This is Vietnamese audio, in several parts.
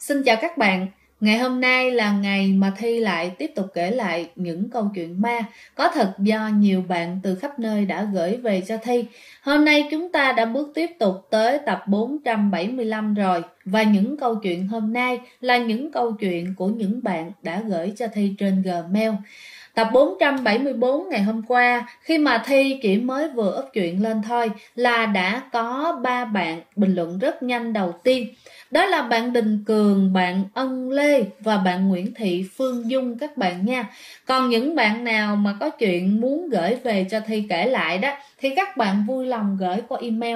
Xin chào các bạn. Ngày hôm nay là ngày mà Thi lại tiếp tục kể lại những câu chuyện ma có thật do nhiều bạn từ khắp nơi đã gửi về cho Thi. Hôm nay chúng ta đã bước tiếp tục tới tập 475 rồi. Và những câu chuyện hôm nay là những câu chuyện của những bạn đã gửi cho Thi trên Gmail. Tập 474 ngày hôm qua, khi mà Thi chỉ mới vừa up chuyện lên thôi là đã có 3 bạn bình luận rất nhanh đầu tiên. Đó là bạn Đình Cường, bạn Ân Lê và bạn Nguyễn Thị Phương Dung các bạn nha. Còn những bạn nào mà có chuyện muốn gửi về cho Thi kể lại đó thì các bạn vui lòng gửi qua email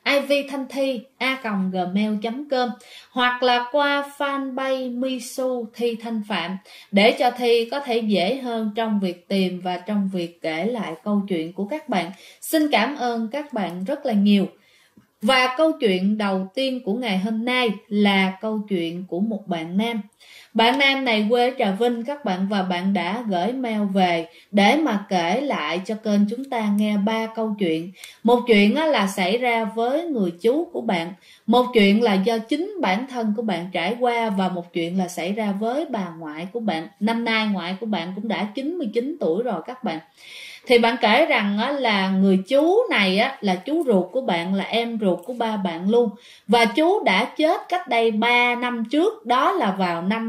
ivthanthi@gmail.com hoặc là qua fanpage Misu Thi Thanh Phạm để cho Thi có thể dễ hơn trong việc tìm và trong việc kể lại câu chuyện của các bạn. Xin cảm ơn các bạn rất là nhiều. Và câu chuyện đầu tiên của ngày hôm nay là câu chuyện của một bạn nam. Bạn nam này quê ở Trà Vinh các bạn, và bạn đã gửi mail về để mà kể lại cho kênh chúng ta nghe 3 câu chuyện. Một chuyện là xảy ra với người chú của bạn, một chuyện là do chính bản thân của bạn trải qua, và một chuyện là xảy ra với bà ngoại của bạn. Năm nay ngoại của bạn cũng đã 99 tuổi rồi các bạn. Thì bạn kể rằng là người chú này là chú ruột của bạn, là em ruột của ba bạn luôn. Và chú đã chết cách đây 3 năm trước, đó là vào năm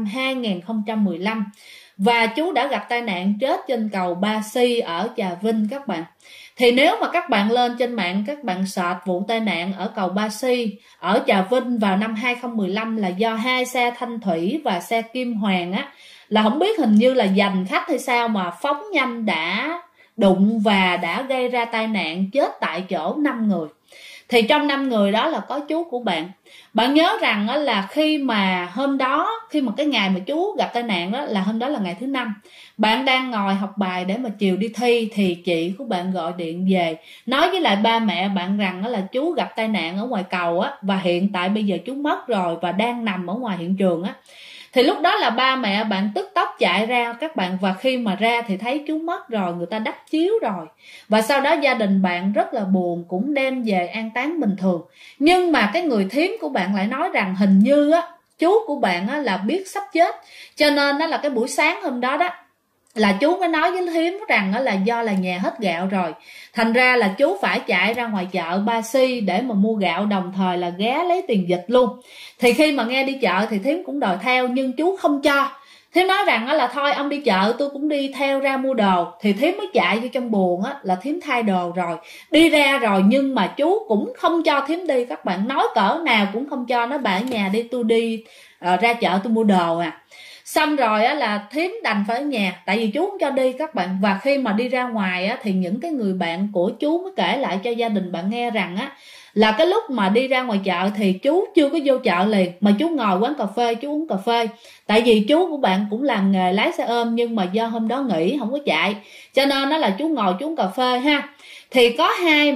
2015. Và chú đã gặp tai nạn chết trên cầu Ba Si ở Trà Vinh các bạn. Thì nếu mà các bạn lên trên mạng, các bạn search vụ tai nạn ở cầu Ba Si ở Trà Vinh vào năm 2015 là do hai xe Thanh Thủy và xe Kim Hoàng là không biết hình như là giành khách hay sao mà phóng nhanh đã đụng và đã gây ra tai nạn chết tại chỗ 5 người. Thì trong 5 người đó là có chú của bạn. Bạn nhớ rằng là khi mà hôm đó, khi mà cái ngày mà chú gặp tai nạn đó là hôm đó là ngày thứ 5. Bạn đang ngồi học bài để mà chiều đi thi thì chị của bạn gọi điện về nói với lại ba mẹ bạn rằng là chú gặp tai nạn ở ngoài cầu và hiện tại bây giờ chú mất rồi và đang nằm ở ngoài hiện trường Thì lúc đó là ba mẹ bạn tức tốc chạy ra các bạn, và khi mà ra thì thấy chú mất rồi, người ta đắp chiếu rồi. Và sau đó gia đình bạn rất là buồn, cũng đem về an táng bình thường. Nhưng mà cái người thím của bạn lại nói rằng hình như chú của bạn là biết sắp chết, cho nên là cái buổi sáng hôm đó là chú mới nói với thím rằng là do là nhà hết gạo rồi, thành ra là chú phải chạy ra ngoài chợ Ba Si để mà mua gạo, đồng thời là ghé lấy tiền dịch luôn. Thì khi mà nghe đi chợ thì thím cũng đòi theo, nhưng chú không cho. Thím nói rằng là thôi ông đi chợ tôi cũng đi theo ra mua đồ. Thì thím mới chạy vô trong buồng là thím thay đồ rồi đi ra rồi, nhưng mà chú cũng không cho thím đi các bạn, nói cỡ nào cũng không cho. Nói bà ở nhà đi, tôi đi ra chợ tôi mua đồ Xong rồi là thím đành phải ở nhà, tại vì chú không cho đi các bạn. Và khi mà đi ra ngoài thì những cái người bạn của chú mới kể lại cho gia đình bạn nghe rằng là cái lúc mà đi ra ngoài chợ thì chú chưa có vô chợ liền, mà chú ngồi quán cà phê chú uống cà phê. Tại vì chú của bạn cũng làm nghề lái xe ôm, nhưng mà do hôm đó nghỉ không có chạy, cho nên là chú ngồi chú uống cà phê Thì có hai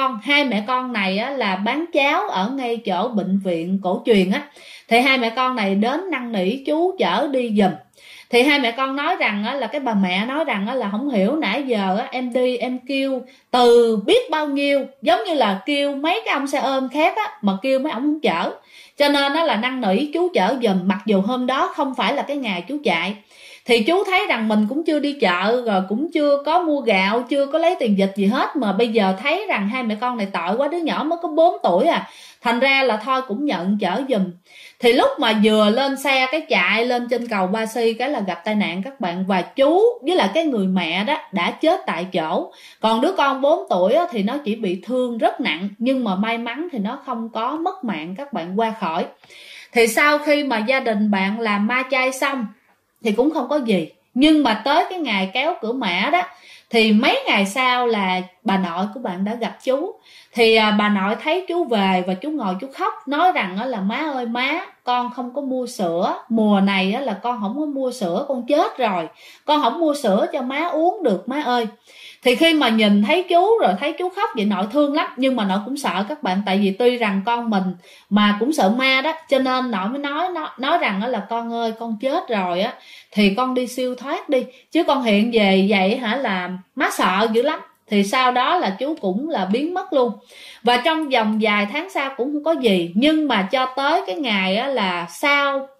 mẹ con này là bán cháo ở ngay chỗ bệnh viện cổ truyền Thì hai mẹ con này đến năn nỉ chú chở đi giùm. Thì hai mẹ con nói rằng là cái bà mẹ nói rằng là không hiểu nãy giờ em đi em kêu từ biết bao nhiêu, giống như là kêu mấy cái ông xe ôm khác mà kêu mấy ông không chở, cho nên là năn nỉ chú chở giùm, mặc dù hôm đó không phải là cái ngày chú chạy. Thì chú thấy rằng mình cũng chưa đi chợ, rồi cũng chưa có mua gạo, chưa có lấy tiền dịch gì hết, mà bây giờ thấy rằng hai mẹ con này tội quá, đứa nhỏ mới có 4 tuổi thành ra là thôi cũng nhận chở giùm. Thì lúc mà vừa lên xe cái chạy lên trên cầu Ba Si cái là gặp tai nạn các bạn, và chú với lại cái người mẹ đó đã chết tại chỗ. Còn đứa con 4 tuổi thì nó chỉ bị thương rất nặng, nhưng mà may mắn thì nó không có mất mạng các bạn, qua khỏi. Thì sau khi mà gia đình bạn làm ma chay xong thì cũng không có gì, nhưng mà tới cái ngày kéo cửa mã đó thì mấy ngày sau là bà nội của bạn đã gặp chú. Thì bà nội thấy chú về và chú ngồi chú khóc, nói rằng là má ơi má, con không có mua sữa, mùa này là con không có mua sữa, con chết rồi, con không mua sữa cho má uống được má ơi. Thì khi mà nhìn thấy chú rồi thấy chú khóc vậy nội thương lắm, nhưng mà nội cũng sợ các bạn, tại vì tuy rằng con mình mà cũng sợ ma đó, cho nên nội mới nói rằng là con ơi con chết rồi thì con đi siêu thoát đi, chứ con hiện về vậy là má sợ dữ lắm. Thì sau đó là chú cũng là biến mất luôn, và trong vòng vài tháng sau cũng không có gì. Nhưng mà cho tới cái ngày là sau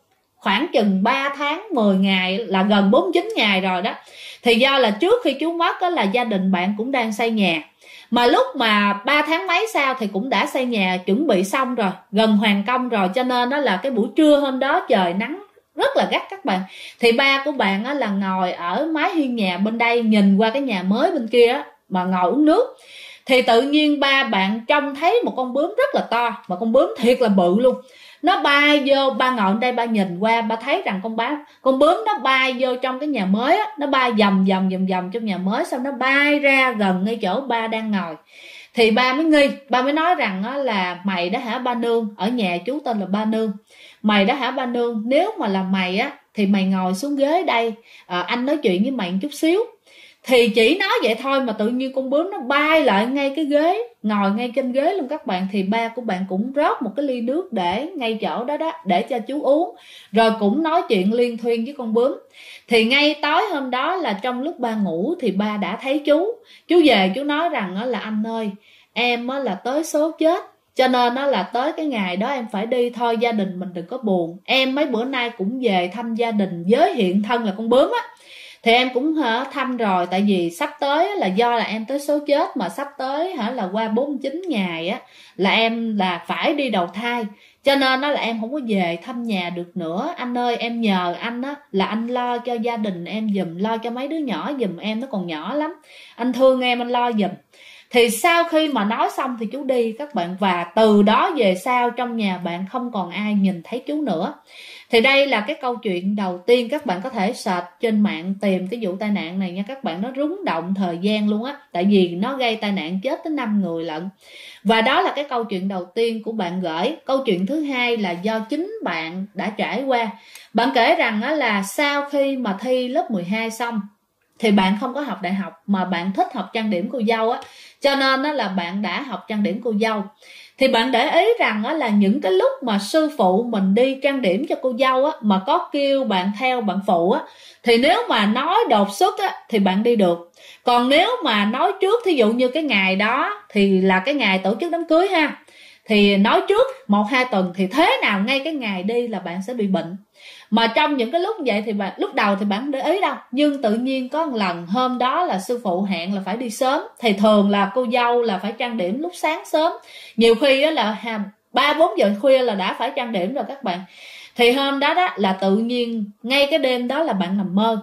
khoảng chừng 3 tháng 10 ngày, là gần 49 ngày rồi đó. Thì do là trước khi chú mất đó là gia đình bạn cũng đang xây nhà, mà lúc mà 3 tháng mấy sau thì cũng đã xây nhà chuẩn bị xong rồi, gần hoàn công rồi, cho nên đó là cái buổi trưa hôm đó trời nắng rất là gắt các bạn. Thì ba của bạn á là ngồi ở mái hiên nhà bên đây, nhìn qua cái nhà mới bên kia á, mà ngồi uống nước. Thì tự nhiên ba bạn trông thấy một con bướm rất là to, mà con bướm thiệt là bự luôn. Nó bay vô, ba ngồi ở đây ba nhìn qua, ba thấy rằng con bướm nó bay vô trong cái nhà mới á, nó bay vòng trong nhà mới, xong nó bay ra gần ngay chỗ ba đang ngồi. Thì ba mới nghi, ba mới nói rằng á là mày đó hả ba nương, ở nhà chú tên là ba nương, mày đó hả ba nương, nếu mà là mày á thì mày ngồi xuống ghế đây, anh nói chuyện với mày một chút xíu. Thì chỉ nói vậy thôi mà tự nhiên con bướm nó bay lại ngay cái ghế, ngồi ngay trên ghế luôn các bạn. Thì ba của bạn cũng rót một cái ly nước để ngay chỗ đó đó để cho chú uống, rồi cũng nói chuyện liên thuyên với con bướm. Thì ngay tối hôm đó là trong lúc ba ngủ thì ba đã thấy chú về, chú nói rằng là anh ơi, em là tới số chết, cho nên nó là tới cái ngày đó em phải đi thôi, gia đình mình đừng có buồn. Em mấy bữa nay cũng về thăm gia đình với hiện thân là con bướm á, thì em cũng thăm rồi, tại vì sắp tới là do là em tới số chết, mà sắp tới là qua 49 ngày á là em là phải đi đầu thai, cho nên là em không có về thăm nhà được nữa. Anh ơi, em nhờ anh á là anh lo cho gia đình em giùm, lo cho mấy đứa nhỏ giùm em, nó còn nhỏ lắm, anh thương em, anh lo giùm. Thì sau khi mà nói xong thì chú đi các bạn, và từ đó về sau trong nhà bạn không còn ai nhìn thấy chú nữa. Thì đây là cái câu chuyện đầu tiên, các bạn có thể search trên mạng tìm cái vụ tai nạn này nha các bạn. Nó rúng động thời gian luôn á, tại vì nó gây tai nạn chết tới 5 người lận. Và đó là cái câu chuyện đầu tiên của bạn gửi. Câu chuyện thứ hai là do chính bạn đã trải qua. Bạn kể rằng á là sau khi mà thi lớp 12 xong thì bạn không có học đại học, mà bạn thích học trang điểm cô dâu á, cho nên á là bạn đã học trang điểm cô dâu. Thì bạn để ý rằng á là những cái lúc mà sư phụ mình đi trang điểm cho cô dâu á, mà có kêu bạn theo bạn phụ á, thì nếu mà nói đột xuất á thì bạn đi được. Còn nếu mà nói trước, thí dụ như cái ngày đó thì là cái ngày tổ chức đám cưới ha, thì nói trước 1-2 tuần thì thế nào ngay cái ngày đi là bạn sẽ bị bệnh. Mà trong những cái lúc vậy thì lúc đầu thì bạn không để ý đâu, nhưng tự nhiên có một lần hôm đó là sư phụ hẹn là phải đi sớm, thì thường là cô dâu là phải trang điểm lúc sáng sớm, nhiều khi là 3-4 giờ khuya là đã phải trang điểm rồi các bạn. Thì hôm đó đó là tự nhiên ngay cái đêm đó là bạn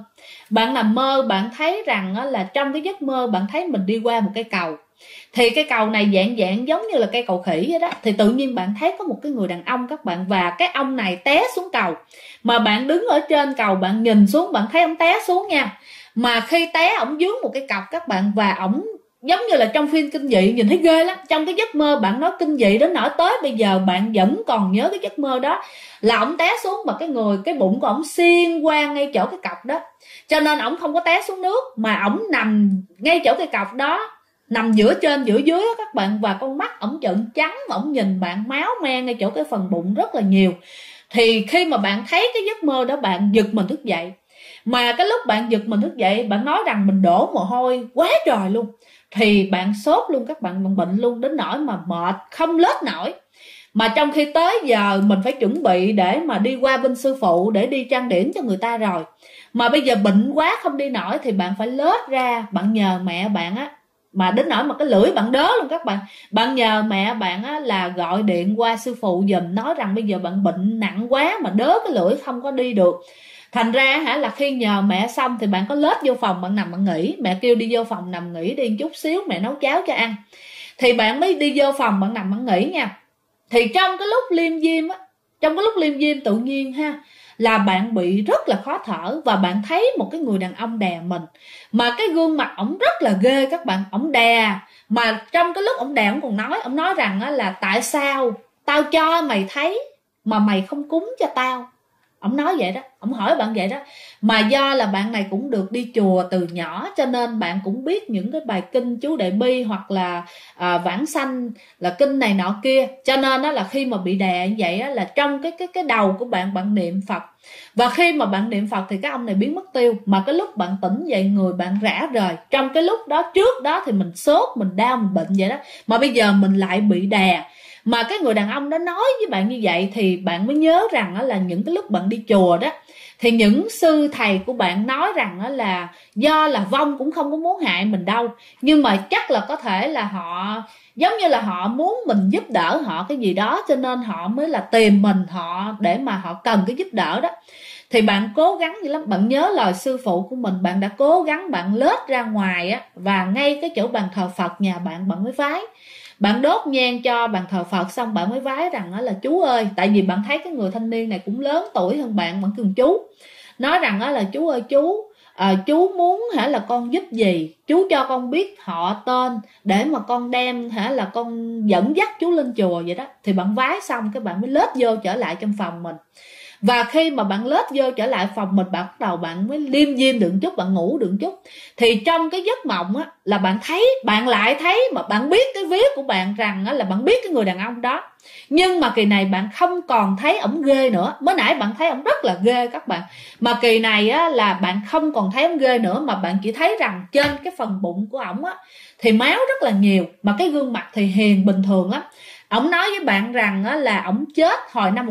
nằm mơ, bạn thấy rằng là trong cái giấc mơ bạn thấy mình đi qua một cây cầu. Thì cái cầu này dạng giống như là cây cầu khỉ vậy đó. Thì tự nhiên bạn thấy có một cái người đàn ông các bạn, và cái ông này té xuống cầu. Mà bạn đứng ở trên cầu, bạn nhìn xuống, bạn thấy ông té xuống nha. Mà khi té ổng dướng một cái cọc các bạn, và ổng giống như là trong phim kinh dị, nhìn thấy ghê lắm. Trong cái giấc mơ bạn nói kinh dị đến nỗi tới bây giờ bạn vẫn còn nhớ cái giấc mơ đó, là ổng té xuống mà cái bụng của ổng xuyên qua ngay chỗ cái cọc đó, cho nên ổng không có té xuống nước, mà ổng nằm ngay chỗ cái cọc đó, nằm giữa trên giữa dưới đó các bạn. Và con mắt ổng trợn trắng, ổng nhìn bạn máu me ngay chỗ cái phần bụng rất là nhiều. Thì khi mà bạn thấy cái giấc mơ đó, bạn giật mình thức dậy. Mà cái lúc bạn giật mình thức dậy, bạn nói rằng mình đổ mồ hôi quá trời luôn. Thì bạn sốt luôn các bạn bệnh luôn, đến nỗi mà mệt không lết nổi. Mà trong khi tới giờ mình phải chuẩn bị để mà đi qua bên sư phụ để đi trang điểm cho người ta rồi, mà bây giờ bệnh quá không đi nổi, thì bạn phải lết ra, bạn nhờ mẹ bạn á, mà đến nỗi mà cái lưỡi bạn đớ luôn các bạn. Bạn nhờ mẹ bạn á là gọi điện qua sư phụ giùm, nói rằng bây giờ bạn bệnh nặng quá mà đớ cái lưỡi không có đi được. Thành ra là khi nhờ mẹ xong thì bạn có lết vô phòng, bạn nằm bạn nghỉ. Mẹ kêu đi vô phòng nằm nghỉ đi chút xíu, mẹ nấu cháo cho ăn. Thì bạn mới đi vô phòng, bạn nằm bạn nghỉ nha. Thì trong cái lúc liêm diêm tự nhiên là bạn bị rất là khó thở, và bạn thấy một cái người đàn ông đè mình. Mà cái gương mặt ổng rất là ghê các bạn, ổng đè. Mà trong cái lúc ổng đè, ổng nói rằng là tại sao tao cho mày thấy mà mày không cúng cho tao. Ổng nói vậy đó, ổng hỏi bạn vậy đó. Mà do là bạn này cũng được đi chùa từ nhỏ, cho nên bạn cũng biết những cái bài kinh chú Đại Bi hoặc là vãng sanh là kinh này nọ kia. Cho nên là khi mà bị đè như vậy là trong cái đầu của bạn, bạn niệm Phật. Và khi mà bạn niệm Phật thì cái ông này biến mất tiêu. Mà cái lúc bạn tỉnh dậy, người bạn rã rời. Trong cái lúc đó, trước đó thì mình sốt, mình đau, mình bệnh vậy đó, mà bây giờ mình lại bị đè. Mà cái người đàn ông đó nói với bạn như vậy thì bạn mới nhớ rằng là những cái lúc bạn đi chùa đó, thì những sư thầy của bạn nói rằng là do là vong cũng không có muốn hại mình đâu, nhưng mà chắc là có thể là họ giống như là họ muốn mình giúp đỡ họ cái gì đó, cho nên họ mới là tìm mình họ để mà họ cần cái giúp đỡ đó. Thì bạn cố gắng dữ lắm, bạn nhớ lời sư phụ của mình, bạn đã cố gắng bạn lết ra ngoài á, và ngay cái chỗ bàn thờ Phật nhà bạn, bạn mới vái, bạn đốt nhang cho bàn thờ Phật xong bạn mới vái rằng là chú ơi, tại vì bạn thấy cái người thanh niên này cũng lớn tuổi hơn bạn, bạn kêu chú, nói rằng là chú ơi chú muốn là con giúp gì, chú cho con biết họ tên để mà con đem là con dẫn dắt chú lên chùa vậy đó. Thì bạn vái xong cái bạn mới lết vô trở lại trong phòng mình, và khi mà bạn lết vô trở lại phòng mình, bạn bắt đầu bạn mới liêm diêm được chút, bạn ngủ được chút, thì trong cái giấc mộng á là bạn lại thấy mà bạn biết cái vía của bạn rằng là bạn biết cái người đàn ông đó, nhưng mà kỳ này bạn không còn thấy ổng ghê nữa. Mới nãy bạn thấy ổng rất là ghê các bạn, mà kỳ này á là bạn không còn thấy ổng ghê nữa, mà bạn chỉ thấy rằng trên cái phần bụng của ổng á thì máu rất là nhiều, mà cái gương mặt thì hiền bình thường lắm. Ổng nói với bạn rằng là ổng chết hồi năm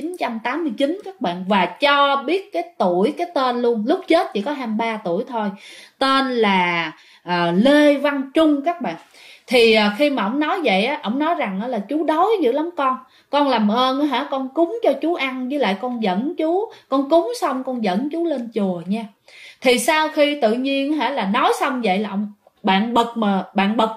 1989 các bạn, và cho biết cái tuổi, cái tên luôn, lúc chết chỉ có 23 tuổi thôi, tên là Lê Văn Trung các bạn. Thì khi mà ổng nói vậy á, ổng nói rằng là chú đói dữ lắm con làm ơn con cúng cho chú ăn, với lại con dẫn chú, con cúng xong con dẫn chú lên chùa nha. Thì sau khi tự nhiên là nói xong vậy là bạn bật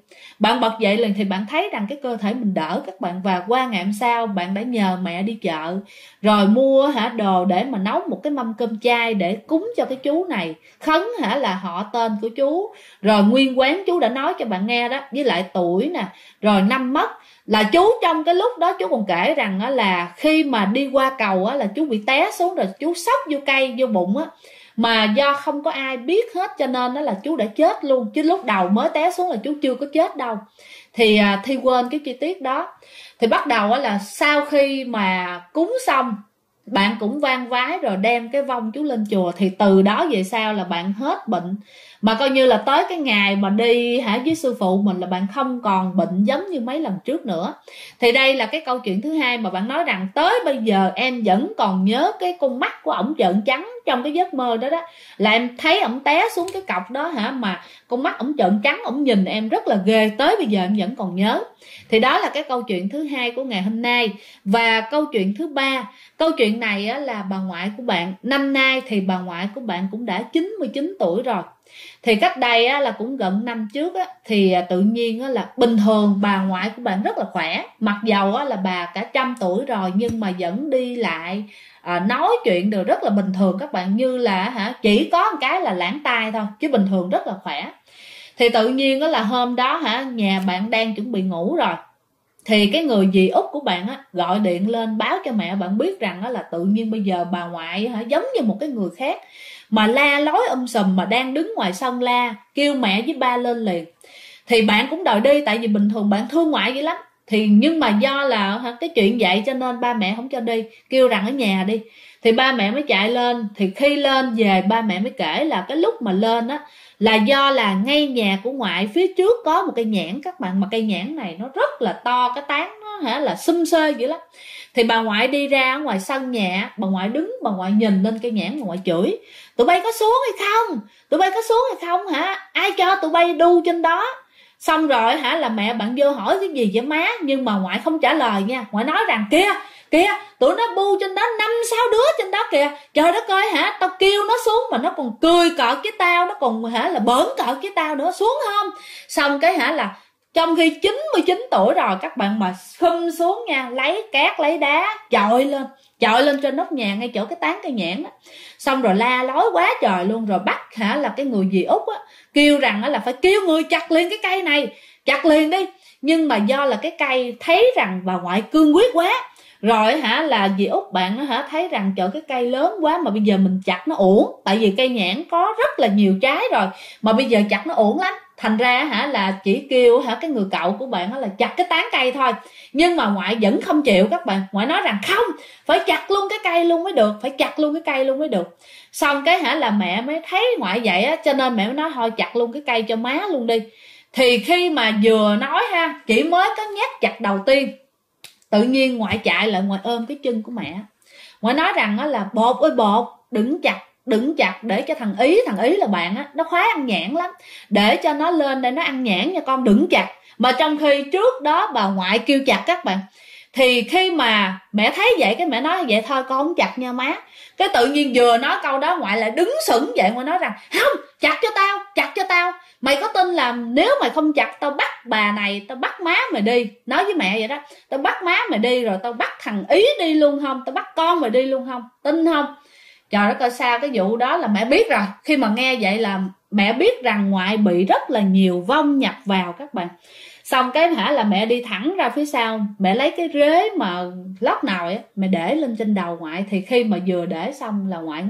dậy liền thì bạn thấy rằng cái cơ thể mình đỡ các bạn. Và qua ngày hôm sau bạn đã nhờ mẹ đi chợ rồi mua đồ để mà nấu một cái mâm cơm chay để cúng cho cái chú này, khấn là họ tên của chú, rồi nguyên quán chú đã nói cho bạn nghe đó, với lại tuổi nè, rồi năm mất. Là chú trong cái lúc đó chú còn kể rằng là khi mà đi qua cầu là chú bị té xuống rồi chú sốc vô cây vô bụng á, mà do không có ai biết hết cho nên đó là chú đã chết luôn, chứ lúc đầu mới té xuống là chú chưa có chết đâu. Thì Thi quên cái chi tiết đó. Thì bắt đầu là sau khi mà cúng xong, bạn cũng vang vái rồi đem cái vong chú lên chùa, thì từ đó về sau là bạn hết bệnh, mà coi như là tới cái ngày mà đi với sư phụ mình là bạn không còn bệnh giống như mấy lần trước nữa. Thì đây là cái câu chuyện thứ hai mà bạn nói rằng tới bây giờ em vẫn còn nhớ cái con mắt của ổng trợn trắng trong cái giấc mơ đó, là em thấy ổng té xuống cái cọc đó mà con mắt ổng trợn trắng, ổng nhìn em rất là ghê, tới bây giờ em vẫn còn nhớ. Thì đó là cái câu chuyện thứ hai của ngày hôm nay. Và câu chuyện thứ ba, câu chuyện này là bà ngoại của bạn. Năm nay thì bà ngoại của bạn cũng đã 99 tuổi rồi. Thì cách đây là cũng gần năm trước thì tự nhiên là bình thường bà ngoại của bạn rất là khỏe, mặc dầu là bà cả 100 tuổi rồi nhưng mà vẫn đi lại, nói chuyện đều rất là bình thường các bạn, như là chỉ có một cái là lãng tai thôi, chứ bình thường rất là khỏe. Thì tự nhiên là hôm đó nhà bạn đang chuẩn bị ngủ rồi, thì cái người dì út của bạn gọi điện lên báo cho mẹ bạn biết rằng là tự nhiên bây giờ bà ngoại giống như một cái người khác, mà la lối sùm, mà đang đứng ngoài sân la kêu mẹ với ba lên liền. Thì bạn cũng đòi đi, tại vì bình thường bạn thương ngoại vậy lắm. Thì nhưng mà do là cái chuyện vậy cho nên ba mẹ không cho đi, kêu rằng ở nhà đi. Thì ba mẹ mới chạy lên. Thì khi lên về ba mẹ mới kể là cái lúc mà lên là do là ngay nhà của ngoại phía trước có một cây nhãn các bạn, mà cây nhãn này nó rất là to, cái tán nó là xum xê dữ lắm. Thì bà ngoại đi ra ngoài sân nhà, bà ngoại đứng, bà ngoại nhìn lên cây nhãn, bà ngoại chửi: tụi bay có xuống hay không, tụi bay có xuống hay không ai cho tụi bay đu trên đó. Xong rồi là mẹ bạn vô hỏi cái gì vậy má, nhưng mà ngoại không trả lời nha. Ngoại nói rằng kìa tụi nó bu trên đó 5-6 đứa trên đó kìa, trời đất ơi tao kêu nó xuống mà nó còn cười cợt với tao, nó còn là bỡn cợt với tao nữa, xuống không. Xong cái là trong khi 99 tuổi rồi các bạn mà khum xuống nha, lấy cát lấy đá chọi lên trên nóc nhà ngay chỗ cái tán cây nhãn đó. Xong rồi la lối quá trời luôn, rồi bắt là cái người dì út kêu rằng là phải kêu người chặt liền cái cây này, chặt liền đi. Nhưng mà do là cái cây thấy rằng bà ngoại cương quyết quá rồi là dì út bạn thấy rằng trời cái cây lớn quá mà bây giờ mình chặt nó uổng, tại vì cây nhãn có rất là nhiều trái rồi mà bây giờ chặt nó uổng lắm. Thành ra là chỉ kêu cái người cậu của bạn là chặt cái tán cây thôi. Nhưng mà ngoại vẫn không chịu các bạn. Ngoại nói rằng không, phải chặt luôn cái cây luôn mới được, phải chặt luôn cái cây luôn mới được. Xong cái là mẹ mới thấy ngoại vậy cho nên mẹ mới nói thôi chặt luôn cái cây cho má luôn đi. Thì khi mà vừa nói ha, chỉ mới có nhát chặt đầu tiên, tự nhiên ngoại chạy lại, ngoại ôm cái chân của mẹ. Ngoại nói rằng là bột ơi bột, đừng chặt để cho thằng Ý là bạn á, nó khoái ăn nhãn lắm, để cho nó lên đây nó ăn nhãn nha con, đừng chặt. Mà trong khi trước đó bà ngoại kêu chặt các bạn. Thì khi mà mẹ thấy vậy, cái mẹ nói vậy thôi con không chặt nha má. Cái tự nhiên vừa nói câu đó ngoại lại đứng sững dậy, ngoại nói rằng không, chặt cho tao. Mày có tin là nếu mày không chặt, tao bắt bà này, tao bắt má mày đi. Nói với mẹ vậy đó, tao bắt má mày đi, rồi tao bắt thằng Ý đi luôn không, tao bắt con mày đi luôn không, tin không? Trời đất ơi, sao cái vụ đó là mẹ biết rồi. Khi mà nghe vậy là mẹ biết rằng ngoại bị rất là nhiều vong nhập vào các bạn. Xong cái là mẹ đi thẳng ra phía sau, mẹ lấy cái rế mà lóc nào ấy, mẹ để lên trên đầu ngoại. Thì khi mà vừa để xong là ngoại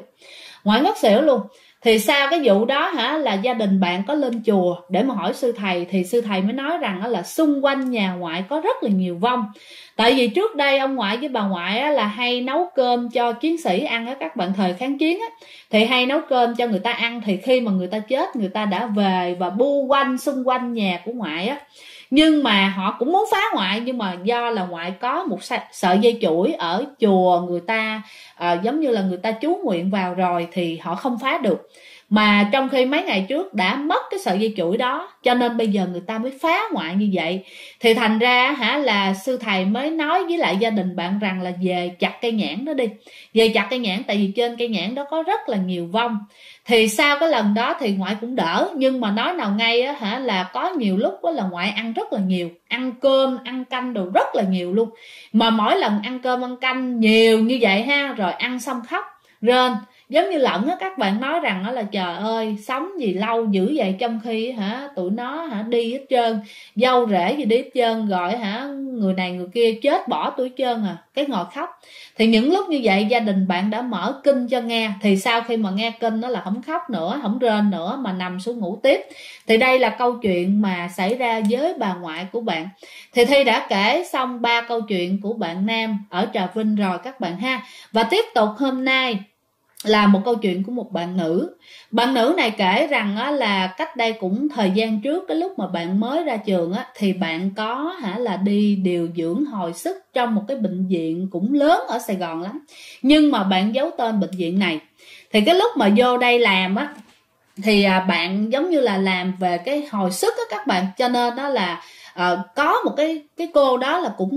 ngất xỉu luôn. Thì sau cái vụ đó là gia đình bạn có lên chùa để mà hỏi sư thầy. Thì sư thầy mới nói rằng là xung quanh nhà ngoại có rất là nhiều vong. Tại vì trước đây ông ngoại với bà ngoại là hay nấu cơm cho chiến sĩ ăn á các bạn, thời kháng chiến á, thì hay nấu cơm cho người ta ăn. Thì khi mà người ta chết, người ta đã về và bu quanh xung quanh nhà của ngoại á. Nhưng mà họ cũng muốn phá ngoại, nhưng mà do là ngoại có một sợi dây chuỗi ở chùa người ta, giống như là người ta chú nguyện vào rồi, thì họ không phá được. Mà trong khi mấy ngày trước đã mất cái sợi dây chuỗi đó, cho nên bây giờ người ta mới phá ngoại như vậy. Thì thành ra là sư thầy mới nói với lại gia đình bạn rằng là về chặt cây nhãn đó đi, về chặt cây nhãn, tại vì trên cây nhãn đó có rất là nhiều vong. Thì sau cái lần đó thì ngoại cũng đỡ, nhưng mà nói nào ngay là có nhiều lúc là ngoại ăn rất là nhiều, ăn cơm ăn canh đồ rất là nhiều luôn. Mà mỗi lần ăn cơm ăn canh nhiều như vậy rồi ăn xong khóc rên giống như lợn á. Các bạn nói rằng là trời ơi, sống gì lâu dữ vậy, trong khi tụi nó đi hết trơn, dâu rể gì đi hết trơn, rồi người này người kia chết bỏ tuổi trơn cái ngồi khóc. Thì những lúc như vậy gia đình bạn đã mở kinh cho nghe. Thì sau khi mà nghe kinh đó là không khóc nữa, không rên nữa, mà nằm xuống ngủ tiếp. Thì đây là câu chuyện mà xảy ra với bà ngoại của bạn. Thì Thi đã kể xong 3 câu chuyện của bạn Nam ở Trà Vinh rồi các bạn ha. Và tiếp tục hôm nay là một câu chuyện của một bạn nữ. Bạn nữ này kể rằng là cách đây cũng thời gian trước, cái lúc mà bạn mới ra trường thì bạn có là đi điều dưỡng hồi sức trong một cái bệnh viện cũng lớn ở Sài Gòn lắm, nhưng mà bạn giấu tên bệnh viện này. Thì cái lúc mà vô đây làm thì bạn giống như là làm về cái hồi sức các bạn, cho nên đó là có một cái cô đó là cũng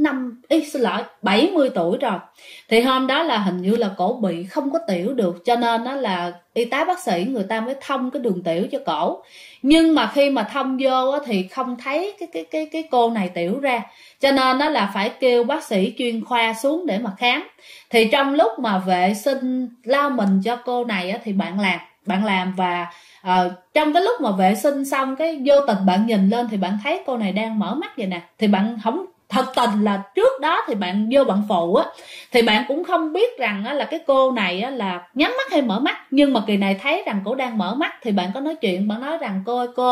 70 tuổi rồi. Thì hôm đó là hình như là cổ bị không có tiểu được, cho nên đó là y tá bác sĩ người ta mới thông cái đường tiểu cho cổ. Nhưng mà khi mà thông vô thì không thấy cái cô này tiểu ra, cho nên đó là phải kêu bác sĩ chuyên khoa xuống để mà khám. Thì trong lúc mà vệ sinh lau mình cho cô này thì bạn làm và trong cái lúc mà vệ sinh xong, cái vô tình bạn nhìn lên thì bạn thấy cô này đang mở mắt vậy nè. Thì bạn không, thật tình là trước đó thì bạn vô bạn phụ thì bạn cũng không biết rằng là cái cô này là nhắm mắt hay mở mắt. Nhưng mà kỳ này thấy rằng cô đang mở mắt thì bạn có nói chuyện, bạn nói rằng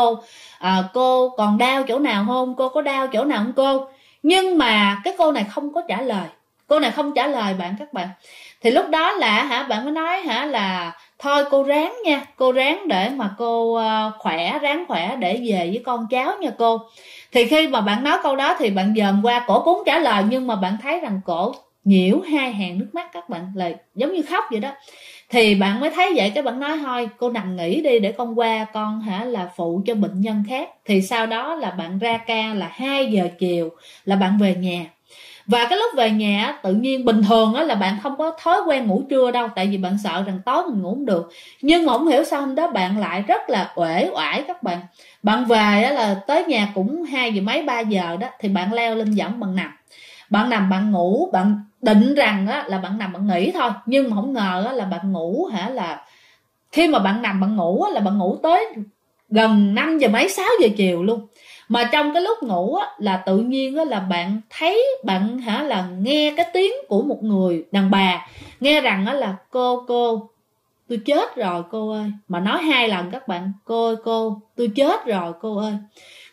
cô còn đau chỗ nào không, cô có đau chỗ nào không cô. Nhưng mà cái cô này không có trả lời bạn các bạn. Thì lúc đó là bạn mới nói là thôi cô ráng nha, cô ráng để mà cô ráng khỏe để về với con cháu nha cô. Thì khi mà bạn nói câu đó thì bạn dòm qua, cổ cũng trả lời, nhưng mà bạn thấy rằng cổ nhiễu 2 hàng nước mắt các bạn, là giống như khóc vậy đó. Thì bạn mới thấy vậy, cái bạn nói thôi cô nằm nghỉ đi để con qua con là phụ cho bệnh nhân khác. Thì sau đó là bạn ra ca là 2 giờ chiều là bạn về nhà. Và cái lúc về nhà tự nhiên bình thường là bạn không có thói quen ngủ trưa đâu, tại vì bạn sợ rằng tối mình ngủ không được. Nhưng mà không hiểu sao hôm đó bạn lại rất là uể oải các bạn. Bạn về là tới nhà cũng 2 giờ mấy 3 giờ đó. Thì bạn leo lên võng bạn nằm bạn ngủ. Bạn định rằng là bạn nằm bạn nghỉ thôi, nhưng mà không ngờ là bạn ngủ là khi mà bạn nằm bạn ngủ là bạn ngủ tới gần 5 giờ mấy 6 giờ chiều luôn. Mà trong cái lúc ngủ là tự nhiên là bạn thấy bạn là nghe cái tiếng của một người đàn bà nghe rằng là cô tôi chết rồi cô ơi. Mà nói 2 lần các bạn, cô tôi chết rồi cô ơi.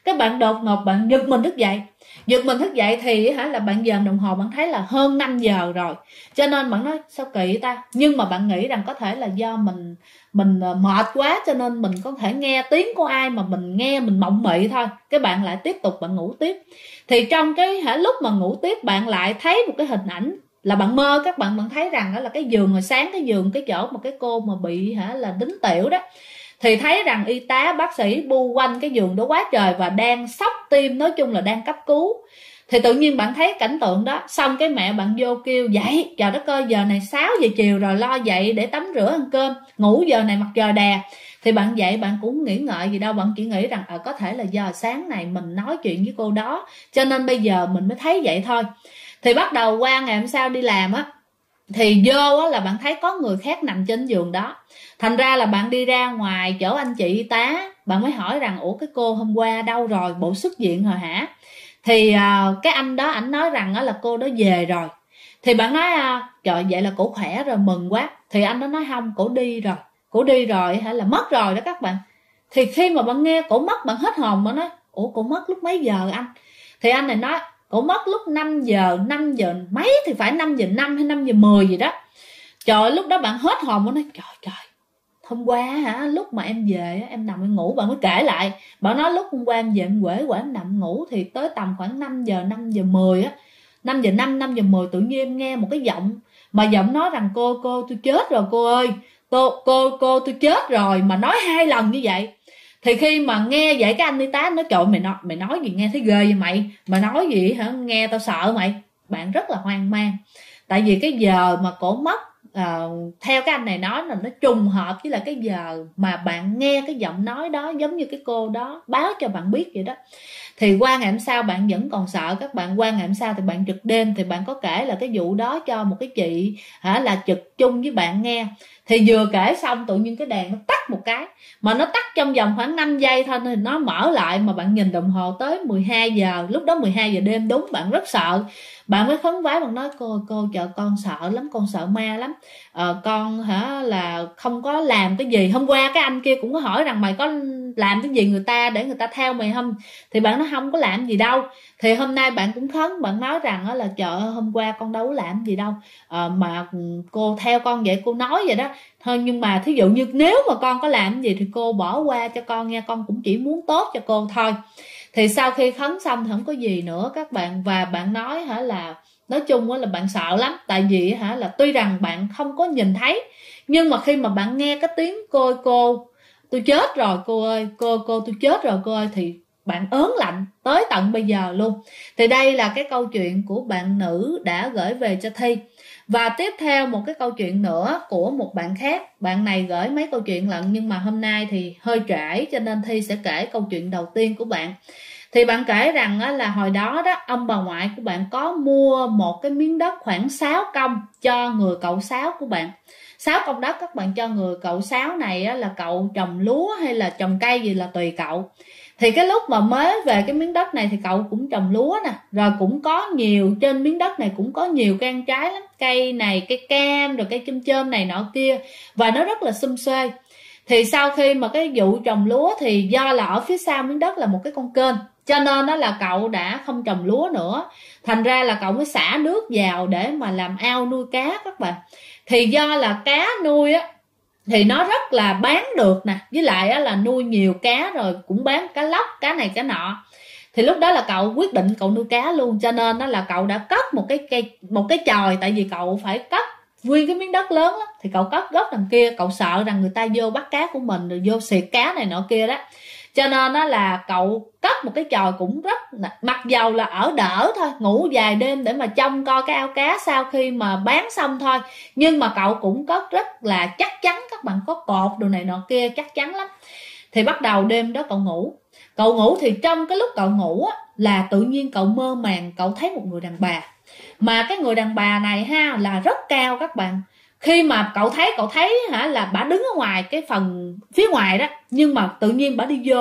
Cái bạn đột ngột bạn giật mình thức dậy. Giật mình thức dậy thì là bạn dòm đồng hồ, bạn thấy là hơn 5 giờ rồi. Cho nên bạn nói sao kỳ ta. Nhưng mà bạn nghĩ rằng có thể là do mình mệt quá, cho nên mình có thể nghe tiếng của ai mà mình nghe mình mộng mị thôi. Cái bạn lại tiếp tục bạn ngủ tiếp. Thì trong cái lúc mà ngủ tiếp, bạn lại thấy một cái hình ảnh là bạn mơ. Các bạn thấy rằng đó là cái giường hồi sáng, cái giường cái chỗ mà cái cô mà bị là đính tiểu đó, thì thấy rằng y tá bác sĩ bu quanh cái giường đó quá trời và đang sốc tim, nói chung là đang cấp cứu. Thì tự nhiên bạn thấy cảnh tượng đó, xong cái mẹ bạn vô kêu dậy, trời đất ơi, giờ này 6 giờ chiều rồi, lo dậy để tắm rửa ăn cơm, ngủ giờ này mặt trời đè. Thì bạn dậy bạn cũng nghĩ ngợi gì đâu, bạn chỉ nghĩ rằng có thể là do sáng này mình nói chuyện với cô đó, cho nên bây giờ mình mới thấy vậy thôi. Thì bắt đầu qua ngày hôm sau đi làm á, thì vô là bạn thấy có người khác nằm trên giường đó. Thành ra là bạn đi ra ngoài chỗ anh chị y tá, bạn mới hỏi rằng ủa cái cô hôm qua đâu rồi, bộ xuất viện rồi hả? Thì cái anh đó ảnh nói rằng là cô đó về rồi. Thì bạn nói trời vậy là cổ khỏe rồi, mừng quá. Thì anh đó nói không, cổ đi rồi. Cổ đi rồi hay là mất rồi đó các bạn. Thì khi mà bạn nghe cổ mất, bạn hết hồn, bạn nói ủa cổ mất lúc mấy giờ anh? Thì anh này nói cổ mất lúc 5 giờ mấy thì phải 5 giờ 5 hay 5 giờ 10 gì đó. Trời, lúc đó bạn hết hồn, bạn nói trời hôm qua lúc mà em về em nằm em ngủ. Bạn mới kể lại, bạn nói lúc hôm qua em về em quể quả em nằm ngủ, thì tới tầm khoảng 5 giờ 10 á, 5 giờ 5 5 giờ 10 tự nhiên em nghe một cái giọng, mà giọng nói rằng cô tôi chết rồi cô ơi, cô tôi chết rồi, mà nói 2 lần như vậy. Thì khi mà nghe vậy, cái anh y tá nói trời, mày nói gì nghe thấy ghê vậy mày nói gì hả, nghe tao sợ mày. Bạn rất là hoang mang, tại vì cái giờ mà cổ mất theo cái anh này nói là nó trùng hợp với là cái giờ mà bạn nghe cái giọng nói đó, giống như cái cô đó báo cho bạn biết vậy đó. Thì qua ngày hôm sau bạn vẫn còn sợ các bạn. Qua ngày hôm sau thì bạn trực đêm, thì bạn có kể là cái vụ đó cho một cái chị là trực chung với bạn nghe. Thì vừa kể xong tự nhiên cái đèn nó tắt một cái, mà nó tắt trong vòng khoảng 5 giây thôi, thì nó mở lại, mà bạn nhìn đồng hồ tới 12 giờ, lúc đó 12 giờ đêm đúng. Bạn rất sợ, bạn mới khấn vái, bạn nói cô chờ con sợ lắm, con sợ ma lắm. Con là không có làm cái gì. Hôm qua cái anh kia cũng có hỏi rằng mày có làm cái gì người ta để người ta theo mày không? Thì bạn nói không có làm gì đâu. Thì hôm nay bạn cũng khấn, bạn nói rằng là trời ơi, hôm qua con đâu có làm gì đâu, mà cô theo con vậy, cô nói vậy đó thôi. Nhưng mà thí dụ như nếu mà con có làm gì thì cô bỏ qua cho con nha, con cũng chỉ muốn tốt cho cô thôi. Thì sau khi khấn xong thì không có gì nữa các bạn. Và bạn nói là nói chung là bạn sợ lắm, tại vì là tuy rằng bạn không có nhìn thấy, nhưng mà khi mà bạn nghe cái tiếng cô tôi chết rồi cô ơi, cô tôi chết rồi cô ơi, thì bạn ớn lạnh tới tận bây giờ luôn. Thì đây là cái câu chuyện của bạn nữ đã gửi về cho Thi. Và tiếp theo một cái câu chuyện nữa của một bạn khác. Bạn này gửi mấy câu chuyện lận, nhưng mà hôm nay thì hơi trễ, cho nên Thi sẽ kể câu chuyện đầu tiên của bạn. Thì bạn kể rằng là hồi đó ông bà ngoại của bạn có mua một cái miếng đất khoảng 6 công cho người cậu Sáu của bạn. 6 công đất các bạn, cho người cậu Sáu này là cậu trồng lúa hay là trồng cây gì là tùy cậu. Thì cái lúc mà mới về cái miếng đất này thì cậu cũng trồng lúa nè, rồi cũng có nhiều, trên miếng đất này cũng có nhiều cây ăn trái lắm, cây này, cây cam, rồi cây chôm chôm này nọ kia, và nó rất là xum xuê. Thì sau khi mà cái vụ trồng lúa thì do là ở phía sau miếng đất là một cái con kênh, cho nên đó là cậu đã không trồng lúa nữa. Thành ra là cậu mới xả nước vào để mà làm ao nuôi cá các bạn. Thì do là cá nuôi thì nó rất là bán được nè, với lại là nuôi nhiều cá rồi cũng bán cá lóc, cá này cá nọ. Thì lúc đó là cậu quyết định cậu nuôi cá luôn, cho nên đó là cậu đã cất một cái chòi, tại vì cậu phải cất nguyên cái miếng đất lớn lắm, thì cậu cất gốc đằng kia, cậu sợ rằng người ta vô bắt cá của mình rồi vô xịt cá này nọ kia đó. Cho nên đó là cậu cất một cái chòi cũng rất, mặc dầu là ở đỡ thôi, ngủ vài đêm để mà trông coi cái ao cá sau khi mà bán xong thôi, nhưng mà cậu cũng cất rất là chắc chắn các bạn, có cột đồ này nọ kia chắc chắn lắm. Thì bắt đầu đêm đó cậu ngủ thì trong cái lúc cậu ngủ là tự nhiên cậu mơ màng, cậu thấy một người đàn bà, mà cái người đàn bà này là rất cao các bạn. Khi mà cậu thấy là bà đứng ở ngoài cái phần phía ngoài đó, nhưng mà tự nhiên bà đi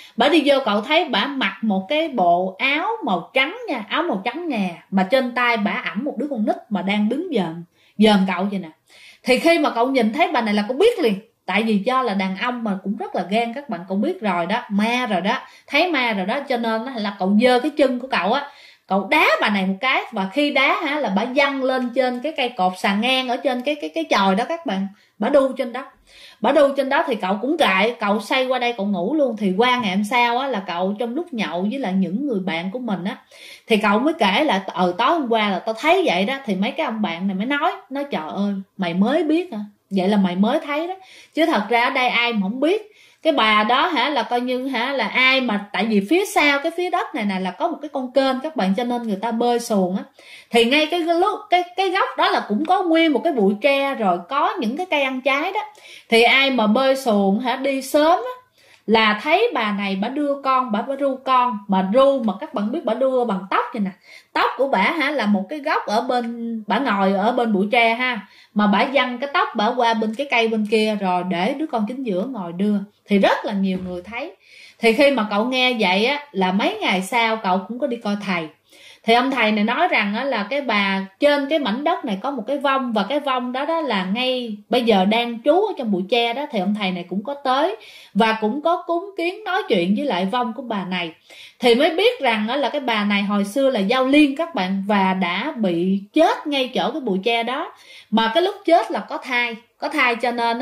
vô cậu thấy bà mặc một cái bộ áo màu trắng nha, áo màu trắng nhà, mà trên tay bà ẵm một đứa con nít mà đang đứng dòm cậu vậy nè. Thì khi mà cậu nhìn thấy bà này là cậu biết liền, Tại vì do là đàn ông mà cũng rất là ghen, các bạn cũng biết rồi đó, ma rồi đó, thấy ma rồi đó, cho nên là cậu giơ cái chân của cậu á, cậu đá bà này một cái, và khi đá là bà văng lên trên cái cây cột sàn ngang ở trên cái chòi đó các bạn, bà đu trên đó. Bà đu trên đó thì cậu cũng gại, cậu xoay qua đây cậu ngủ luôn. Thì qua ngày hôm sau á, là cậu trong lúc nhậu với lại những người bạn của mình á, thì cậu mới kể là tối hôm qua là tao thấy vậy đó. Thì mấy cái ông bạn này mới nói trời ơi mày mới biết hả, vậy là mày mới thấy đó, chứ thật ra ở đây ai mà không biết. Cái bà đó là coi như là ai mà, tại vì phía sau cái phía đất này là có một cái con kênh các bạn, cho nên người ta bơi xuồng á. Thì ngay cái góc đó là cũng có nguyên một cái bụi tre, rồi có những cái cây ăn trái đó. Thì ai mà bơi xuồng đi sớm á, là thấy bà này bà đưa con, bà ru con, mà ru mà các bạn biết bà đưa bằng tóc vậy nè. Tóc của bà là một cái góc ở bên, bà ngồi ở bên bụi tre ha, mà bà văng cái tóc bà qua bên cái cây bên kia, rồi để đứa con chính giữa ngồi đưa. Thì rất là nhiều người thấy. Thì khi mà cậu nghe vậy á, là mấy ngày sau cậu cũng có đi coi thầy. Thì ông thầy này nói rằng á, là cái bà trên cái mảnh đất này có một cái vong, và cái vong đó là ngay bây giờ đang trú ở trong bụi tre đó. Thì ông thầy này cũng có tới và cũng có cúng kiến nói chuyện với lại vong của bà này. Thì mới biết rằng á, là cái bà này hồi xưa là giao liên các bạn, và đã bị chết ngay chỗ cái bụi tre đó. Mà cái lúc chết là có thai cho nên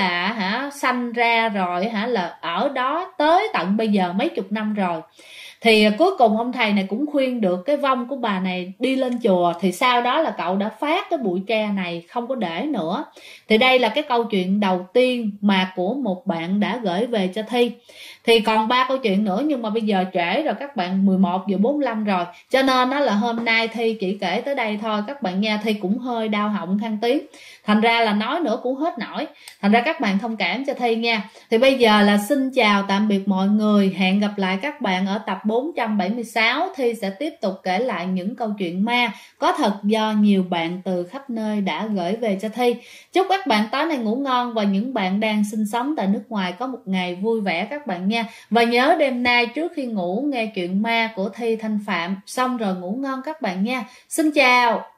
là sanh ra rồi là ở đó tới tận bây giờ mấy chục năm rồi. Thì cuối cùng ông thầy này cũng khuyên được cái vong của bà này đi lên chùa. Thì sau đó là cậu đã phát cái bụi tre này, không có để nữa. Thì đây là cái câu chuyện đầu tiên mà của một bạn đã gửi về cho Thi. Thì còn 3 câu chuyện nữa, nhưng mà bây giờ trễ rồi các bạn, 11:45 rồi. Cho nên là hôm nay Thi chỉ kể tới đây thôi các bạn nha. Thi cũng hơi đau họng khan tiếng, thành ra là nói nữa cũng hết nổi, thành ra các bạn thông cảm cho Thi nha. Thì bây giờ là xin chào tạm biệt mọi người, hẹn gặp lại các bạn ở tập 476. Thi sẽ tiếp tục kể lại những câu chuyện ma có thật do nhiều bạn từ khắp nơi đã gửi về cho Thi. Chúc các bạn tối nay ngủ ngon, và những bạn đang sinh sống tại nước ngoài có một ngày vui vẻ các bạn nha. Và nhớ đêm nay trước khi ngủ nghe chuyện ma của Thi Thanh Phạm, xong rồi ngủ ngon các bạn nha. Xin chào.